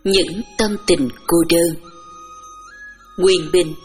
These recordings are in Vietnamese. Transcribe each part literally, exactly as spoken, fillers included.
Những tâm tình cô đơn. Nguyên Bình.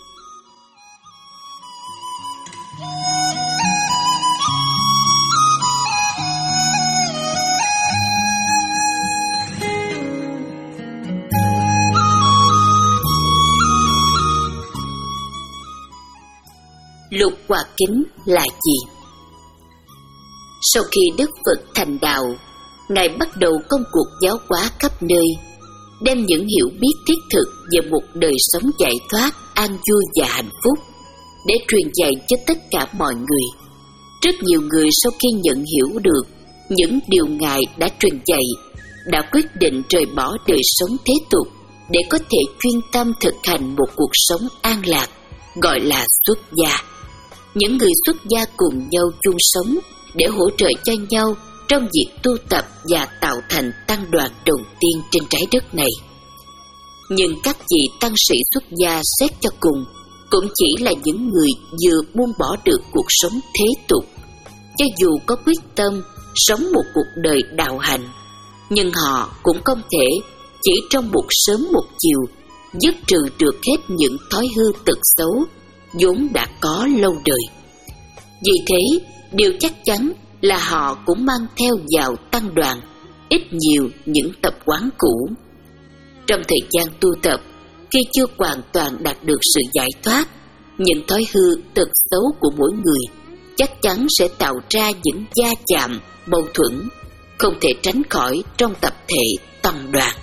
Lục Hòa Kính là gì? Sau khi Đức Phật thành đạo, Ngài bắt đầu công cuộc giáo hóa khắp nơi, đem những hiểu biết thiết thực về một đời sống giải thoát, an vui và hạnh phúc để truyền dạy cho tất cả mọi người. Rất nhiều người sau khi nhận hiểu được những điều Ngài đã truyền dạy, đã quyết định rời bỏ đời sống thế tục để có thể chuyên tâm thực hành một cuộc sống an lạc, gọi là xuất gia. Những người xuất gia cùng nhau chung sống để hỗ trợ cho nhau trong việc tu tập và tạo thành tăng đoàn đầu tiên trên trái đất này. Nhưng các vị tăng sĩ xuất gia xét cho cùng cũng chỉ là những người vừa buông bỏ được cuộc sống thế tục. Cho dù có quyết tâm sống một cuộc đời đạo hạnh, nhưng họ cũng không thể chỉ trong một sớm một chiều dứt trừ được hết những thói hư tật xấu vốn đã có lâu đời. Vì thế, điều chắc chắn là họ cũng mang theo vào tăng đoàn ít nhiều những tập quán cũ. Trong thời gian tu tập, khi chưa hoàn toàn đạt được sự giải thoát, những thói hư tật xấu của mỗi người chắc chắn sẽ tạo ra những va chạm, mâu thuẫn không thể tránh khỏi trong tập thể tăng đoàn.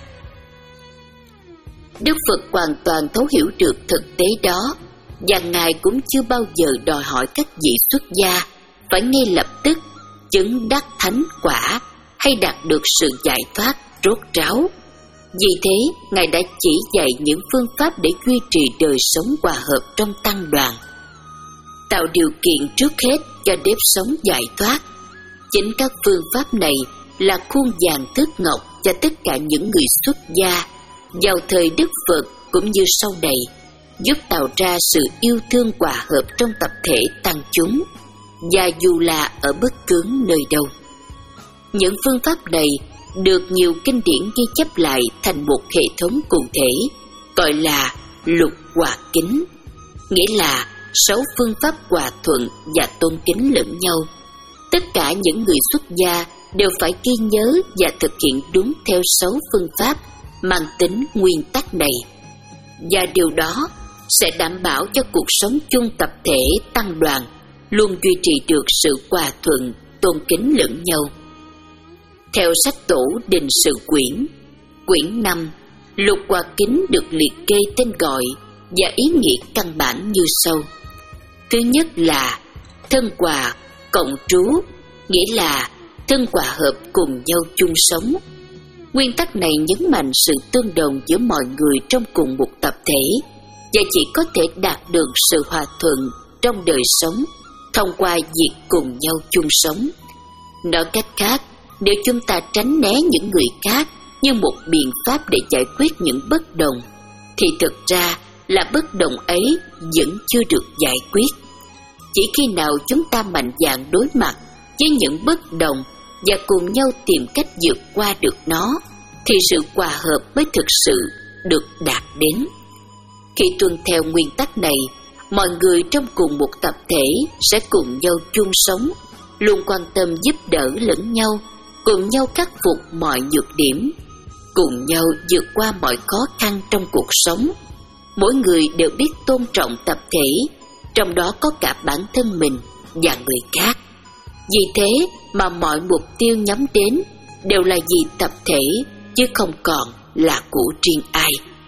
Đức Phật hoàn toàn thấu hiểu được thực tế đó, và Ngài cũng chưa bao giờ đòi hỏi các vị xuất gia phải ngay lập tức chứng đắc thánh quả hay đạt được sự giải thoát rốt ráo. Vì thế, Ngài đã chỉ dạy những phương pháp để duy trì đời sống hòa hợp trong tăng đoàn, tạo điều kiện trước hết cho nếp sống giải thoát. Chính các phương pháp này là khuôn vàng thước ngọc cho tất cả những người xuất gia vào thời Đức Phật cũng như sau này, giúp tạo ra sự yêu thương hòa hợp trong tập thể tăng chúng, và dù là ở bất cứ nơi đâu. Những phương pháp này được nhiều kinh điển ghi chép lại thành một hệ thống cụ thể, gọi là Lục Hòa Kính, nghĩa là sáu phương pháp hòa thuận và tôn kính lẫn nhau. Tất cả những người xuất gia đều phải ghi nhớ và thực hiện đúng theo sáu phương pháp mang tính nguyên tắc này, và điều đó sẽ đảm bảo cho cuộc sống chung tập thể tăng đoàn luôn duy trì được sự hòa thuận, tôn kính lẫn nhau. Theo sách Tổ Đình Sự Quyển, quyển năm, Lục Hòa Kính được liệt kê tên gọi và ý nghĩa căn bản như sau. Thứ nhất là thân hòa cộng trú, nghĩa là thân hòa hợp cùng nhau chung sống. Nguyên tắc này nhấn mạnh sự tương đồng giữa mọi người trong cùng một tập thể, và chỉ có thể đạt được sự hòa thuận trong đời sống thông qua việc cùng nhau chung sống. Nói cách khác, nếu chúng ta tránh né những người khác như một biện pháp để giải quyết những bất đồng, thì thực ra là bất đồng ấy vẫn chưa được giải quyết. Chỉ khi nào chúng ta mạnh dạn đối mặt với những bất đồng và cùng nhau tìm cách vượt qua được nó, thì sự hòa hợp mới thực sự được đạt đến. Khi tuân theo nguyên tắc này, mọi người trong cùng một tập thể sẽ cùng nhau chung sống, luôn quan tâm giúp đỡ lẫn nhau, cùng nhau khắc phục mọi nhược điểm, cùng nhau vượt qua mọi khó khăn trong cuộc sống. Mỗi người đều biết tôn trọng tập thể, trong đó có cả bản thân mình và người khác. Vì thế mà mọi mục tiêu nhắm đến đều là vì tập thể, chứ không còn là của riêng ai.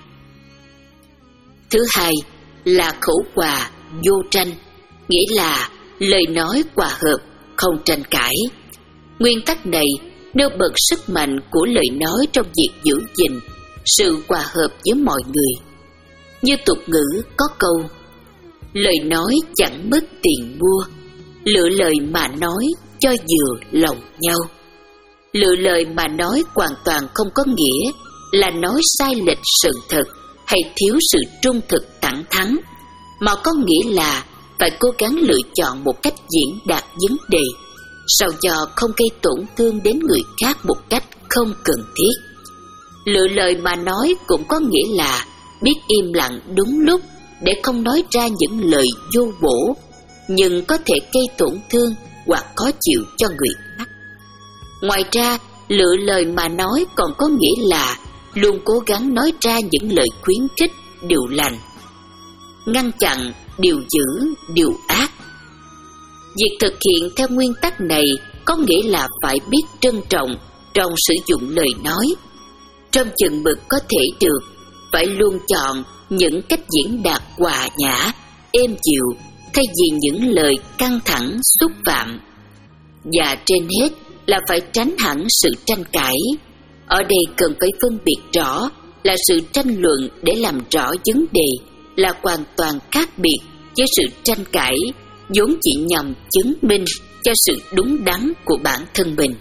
Thứ hai là khẩu hòa vô tranh, nghĩa là lời nói hòa hợp, không tranh cãi. Nguyên tắc này nêu bật sức mạnh của lời nói trong việc giữ gìn sự hòa hợp với mọi người. Như tục ngữ có câu, lời nói chẳng mất tiền mua, lựa lời mà nói cho vừa lòng nhau. Lựa lời mà nói hoàn toàn không có nghĩa là nói sai lệch sự thật hay thiếu sự trung thực thẳng thắn, mà có nghĩa là phải cố gắng lựa chọn một cách diễn đạt vấn đề, sao cho không gây tổn thương đến người khác một cách không cần thiết. Lựa lời mà nói cũng có nghĩa là biết im lặng đúng lúc để không nói ra những lời vô bổ, nhưng có thể gây tổn thương hoặc khó chịu cho người khác. Ngoài ra, lựa lời mà nói còn có nghĩa là luôn cố gắng nói ra những lời khuyến khích điều lành, ngăn chặn điều dữ, điều ác. Việc thực hiện theo nguyên tắc này có nghĩa là phải biết trân trọng trong sử dụng lời nói. Trong chừng mực có thể được, phải luôn chọn những cách diễn đạt hòa nhã, êm dịu, thay vì những lời căng thẳng, xúc phạm. Và trên hết là phải tránh hẳn sự tranh cãi. Ở đây cần phải phân biệt rõ là sự tranh luận để làm rõ vấn đề là hoàn toàn khác biệt với sự tranh cãi vốn chỉ nhằm chứng minh cho sự đúng đắn của bản thân mình.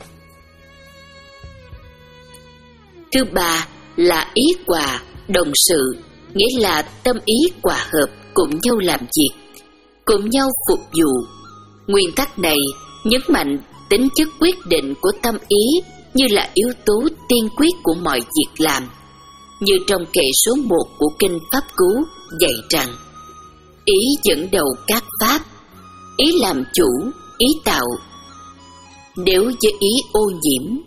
Thứ ba là ý hòa, đồng sự, nghĩa là tâm ý hòa hợp, cùng nhau làm việc, cùng nhau phục vụ. Nguyên tắc này nhấn mạnh tính chất quyết định của tâm ý như là yếu tố tiên quyết của mọi việc làm. Như trong kệ số một của Kinh Pháp Cú dạy rằng: ý dẫn đầu các pháp, ý làm chủ, ý tạo. Nếu với ý ô nhiễm,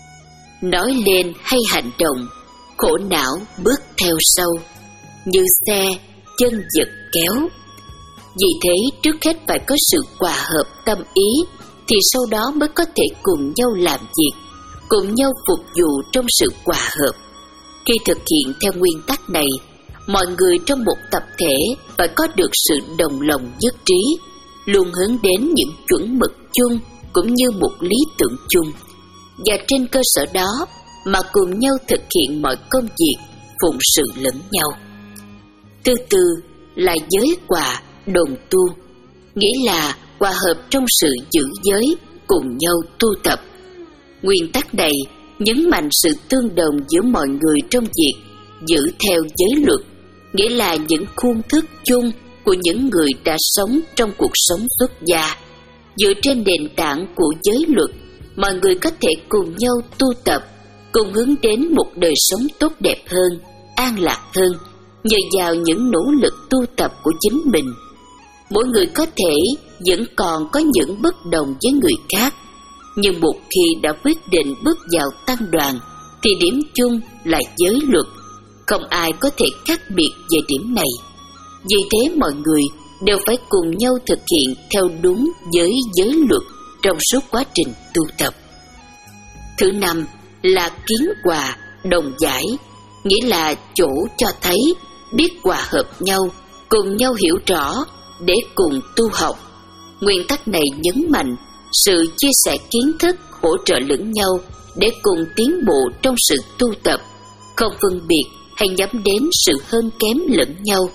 nói lên hay hành động, khổ não bước theo sau, như xe chân giật kéo. Vì thế trước hết phải có sự hòa hợp tâm ý, thì sau đó mới có thể cùng nhau làm việc, cùng nhau phục vụ trong sự hòa hợp. Khi thực hiện theo nguyên tắc này, mọi người trong một tập thể phải có được sự đồng lòng nhất trí, luôn hướng đến những chuẩn mực chung cũng như một lý tưởng chung, và trên cơ sở đó mà cùng nhau thực hiện mọi công việc, phụng sự lẫn nhau. Thứ tư là giới hòa, đồng tu, nghĩa là hòa hợp trong sự giữ giới, cùng nhau tu tập. Nguyên tắc này nhấn mạnh sự tương đồng giữa mọi người trong việc giữ theo giới luật, nghĩa là những khuôn thức chung của những người đã sống trong cuộc sống xuất gia. Dựa trên nền tảng của giới luật, mọi người có thể cùng nhau tu tập, cùng hướng đến một đời sống tốt đẹp hơn, an lạc hơn, nhờ vào những nỗ lực tu tập của chính mình. Mỗi người có thể vẫn còn có những bất đồng với người khác, nhưng một khi đã quyết định bước vào tăng đoàn, thì điểm chung là giới luật, không ai có thể khác biệt về điểm này. Vì thế mọi người đều phải cùng nhau thực hiện theo đúng với giới luật trong suốt quá trình tu tập. Thứ năm là kiến hòa, đồng giải, nghĩa là chỗ cho thấy biết hòa hợp nhau, cùng nhau hiểu rõ để cùng tu học. Nguyên tắc này nhấn mạnh sự chia sẻ kiến thức, hỗ trợ lẫn nhau để cùng tiến bộ trong sự tu tập, không phân biệt hay nhắm đến sự hơn kém lẫn nhau.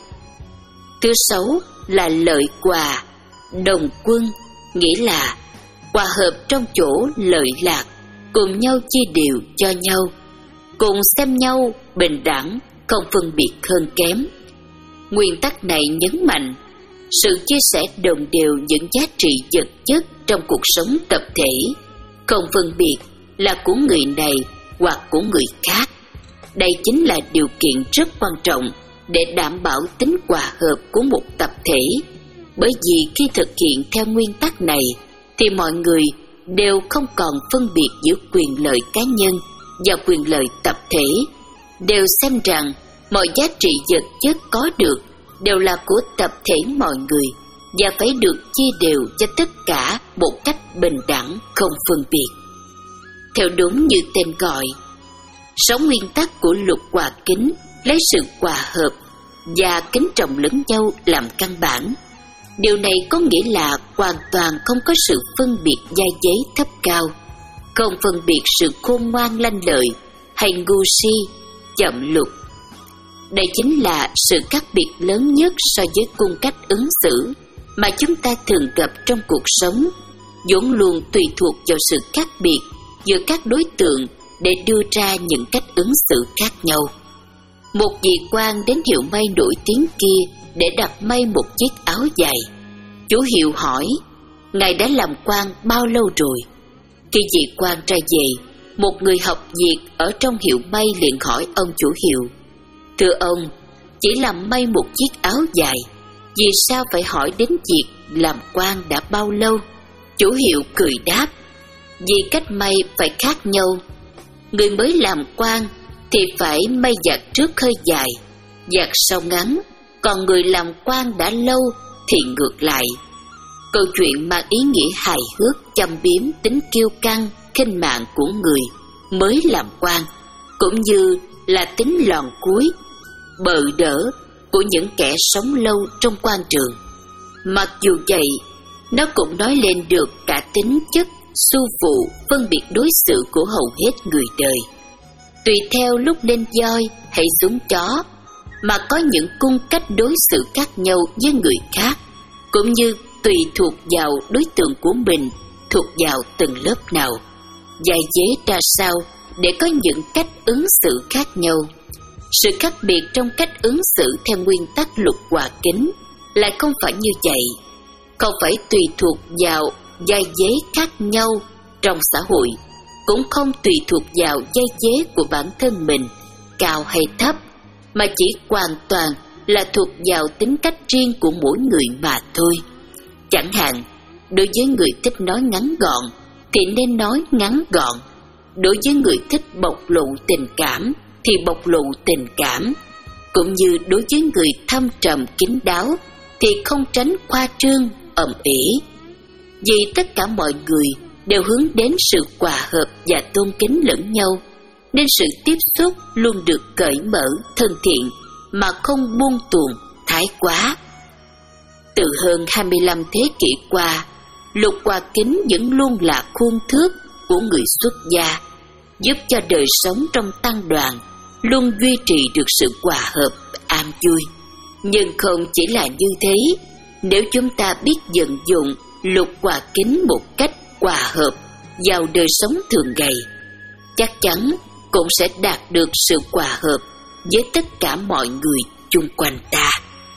Thứ sáu là lợi hòa, đồng quân, nghĩa là hòa hợp trong chỗ lợi lạc, cùng nhau chia đều cho nhau, cùng xem nhau bình đẳng, không phân biệt hơn kém. Nguyên tắc này nhấn mạnh sự chia sẻ đồng đều những giá trị vật chất trong cuộc sống tập thể, không phân biệt là của người này hoặc của người khác. Đây chính là điều kiện rất quan trọng để đảm bảo tính hòa hợp của một tập thể, bởi vì khi thực hiện theo nguyên tắc này thì mọi người đều không còn phân biệt giữa quyền lợi cá nhân và quyền lợi tập thể, đều xem rằng mọi giá trị vật chất có được đều là của tập thể mọi người và phải được chia đều cho tất cả một cách bình đẳng, không phân biệt. Theo đúng như tên gọi, sáu nguyên tắc của luật hòa kính lấy sự hòa hợp và kính trọng lẫn nhau làm căn bản. Điều này có nghĩa là hoàn toàn không có sự phân biệt giai giới thấp cao, không phân biệt sự khôn ngoan lanh lợi hay ngu si, chậm lục. Đây chính là sự khác biệt lớn nhất so với cung cách ứng xử mà chúng ta thường gặp trong cuộc sống, vốn luôn tùy thuộc vào sự khác biệt giữa các đối tượng để đưa ra những cách ứng xử khác nhau. Một vị quan đến hiệu may nổi tiếng kia để đặt may một chiếc áo dài. Chủ hiệu hỏi: "Ngài đã làm quan bao lâu rồi?" Khi vị quan ra về, một người học việc ở trong hiệu may liền hỏi ông chủ hiệu: "Thưa ông, chỉ làm may một chiếc áo dài, vì sao phải hỏi đến việc làm quan đã bao lâu?" Chủ hiệu cười đáp: "Vì cách may phải khác nhau. Người mới làm quan thì phải may vạt trước hơi dài, vạt sau ngắn, còn người làm quan đã lâu thì ngược lại." Câu chuyện mang ý nghĩa hài hước, châm biếm tính kiêu căng, khinh mạng của người mới làm quan, cũng như là tính lòn cuối, bợ đỡ của những kẻ sống lâu trong quan trường. Mặc dù vậy, nó cũng nói lên được cả tính chất, xu vụ, phân biệt đối xử của hầu hết người đời. Tùy theo lúc lên voi hay xuống chó mà có những cung cách đối xử khác nhau với người khác, cũng như tùy thuộc vào đối tượng của mình thuộc vào từng lớp nào, dạy dễ ra sao để có những cách ứng xử khác nhau. Sự khác biệt trong cách ứng xử theo nguyên tắc luật hòa kính lại không phải như vậy, không phải tùy thuộc vào giai giới khác nhau trong xã hội, cũng không tùy thuộc vào giai giới của bản thân mình cao hay thấp, mà chỉ hoàn toàn là thuộc vào tính cách riêng của mỗi người mà thôi. Chẳng hạn, đối với người thích nói ngắn gọn thì nên nói ngắn gọn, đối với người thích bộc lộ tình cảm thì bộc lộ tình cảm, cũng như đối với người thâm trầm kín đáo thì không tránh khoa trương ầm ĩ. Vì tất cả mọi người đều hướng đến sự hòa hợp và tôn kính lẫn nhau, nên sự tiếp xúc luôn được cởi mở, thân thiện mà không buông tuồng, thái quá. Từ hơn hai mươi lăm thế kỷ qua, luật hòa kính vẫn luôn là khuôn thước của người xuất gia, giúp cho đời sống trong tăng đoàn luôn duy trì được sự hòa hợp, an vui. Nhưng không chỉ là như thế, nếu chúng ta biết vận dụng luật hòa kính một cách hòa hợp vào đời sống thường ngày, chắc chắn cũng sẽ đạt được sự hòa hợp với tất cả mọi người chung quanh ta.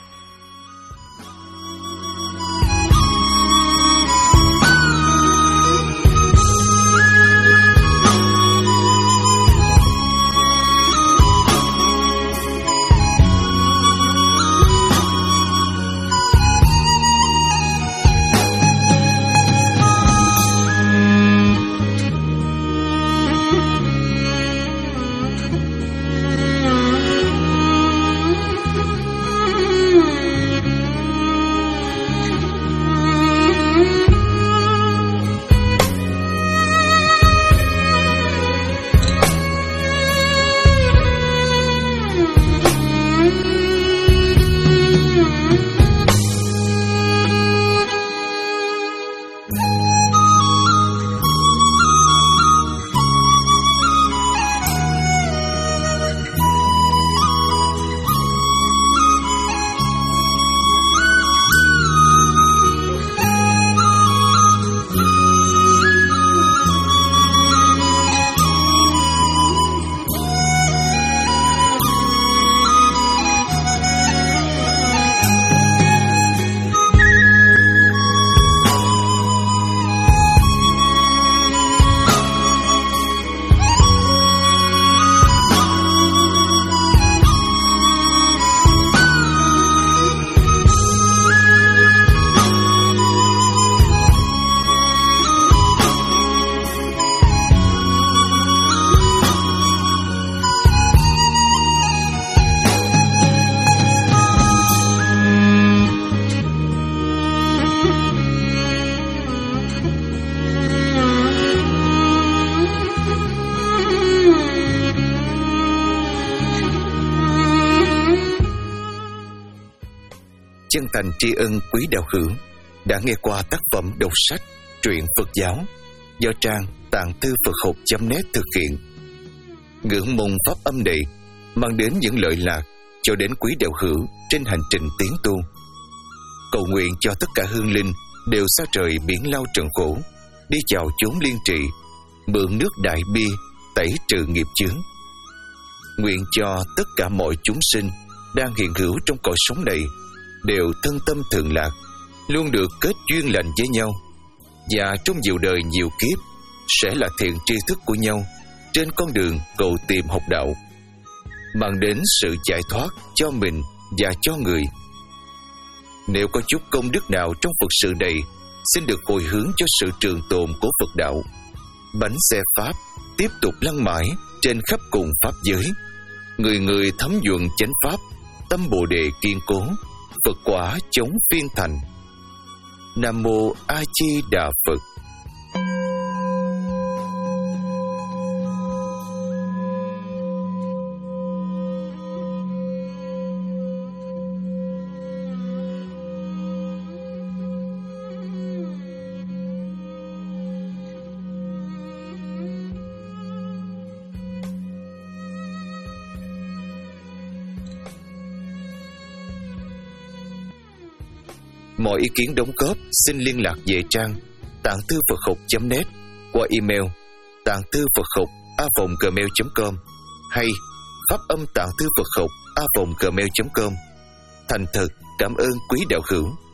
Chân thành tri ân quý đạo hữu đã nghe qua tác phẩm đọc sách truyện Phật giáo do trang tạng thư Phật học chấm net thực hiện. Ngưỡng mong pháp âm này mang đến những lợi lạc cho đến quý đạo hữu trên hành trình tiến tu. Cầu nguyện cho tất cả hương linh đều xa trời biển lao trần khổ, đi vào chốn liên trị, mượn nước đại bi tẩy trừ nghiệp chướng. Nguyện cho tất cả mọi chúng sinh đang hiện hữu trong cõi sống này đều thân tâm thường lạc, luôn được kết duyên lành với nhau, và trong nhiều đời nhiều kiếp sẽ là thiện tri thức của nhau trên con đường cầu tìm học đạo, mang đến sự giải thoát cho mình và cho người. Nếu có chút công đức nào trong Phật sự này, xin được hồi hướng cho sự trường tồn của Phật đạo. Bánh xe Pháp tiếp tục lăn mãi trên khắp cùng Pháp giới. Người người thấm nhuần chánh Pháp, tâm Bồ Đề kiên cố, Phật quả chống phiên thành. Nam Mô A Di Đà Phật. Mọi ý kiến đóng góp xin liên lạc về trang tạng thư Phật học chấm net qua email tạng thư Phật học a vòng gmail chấm com hay pháp âm tạng thư Phật học a vòng gmail chấm com. Thành thật cảm ơn quý đạo hữu.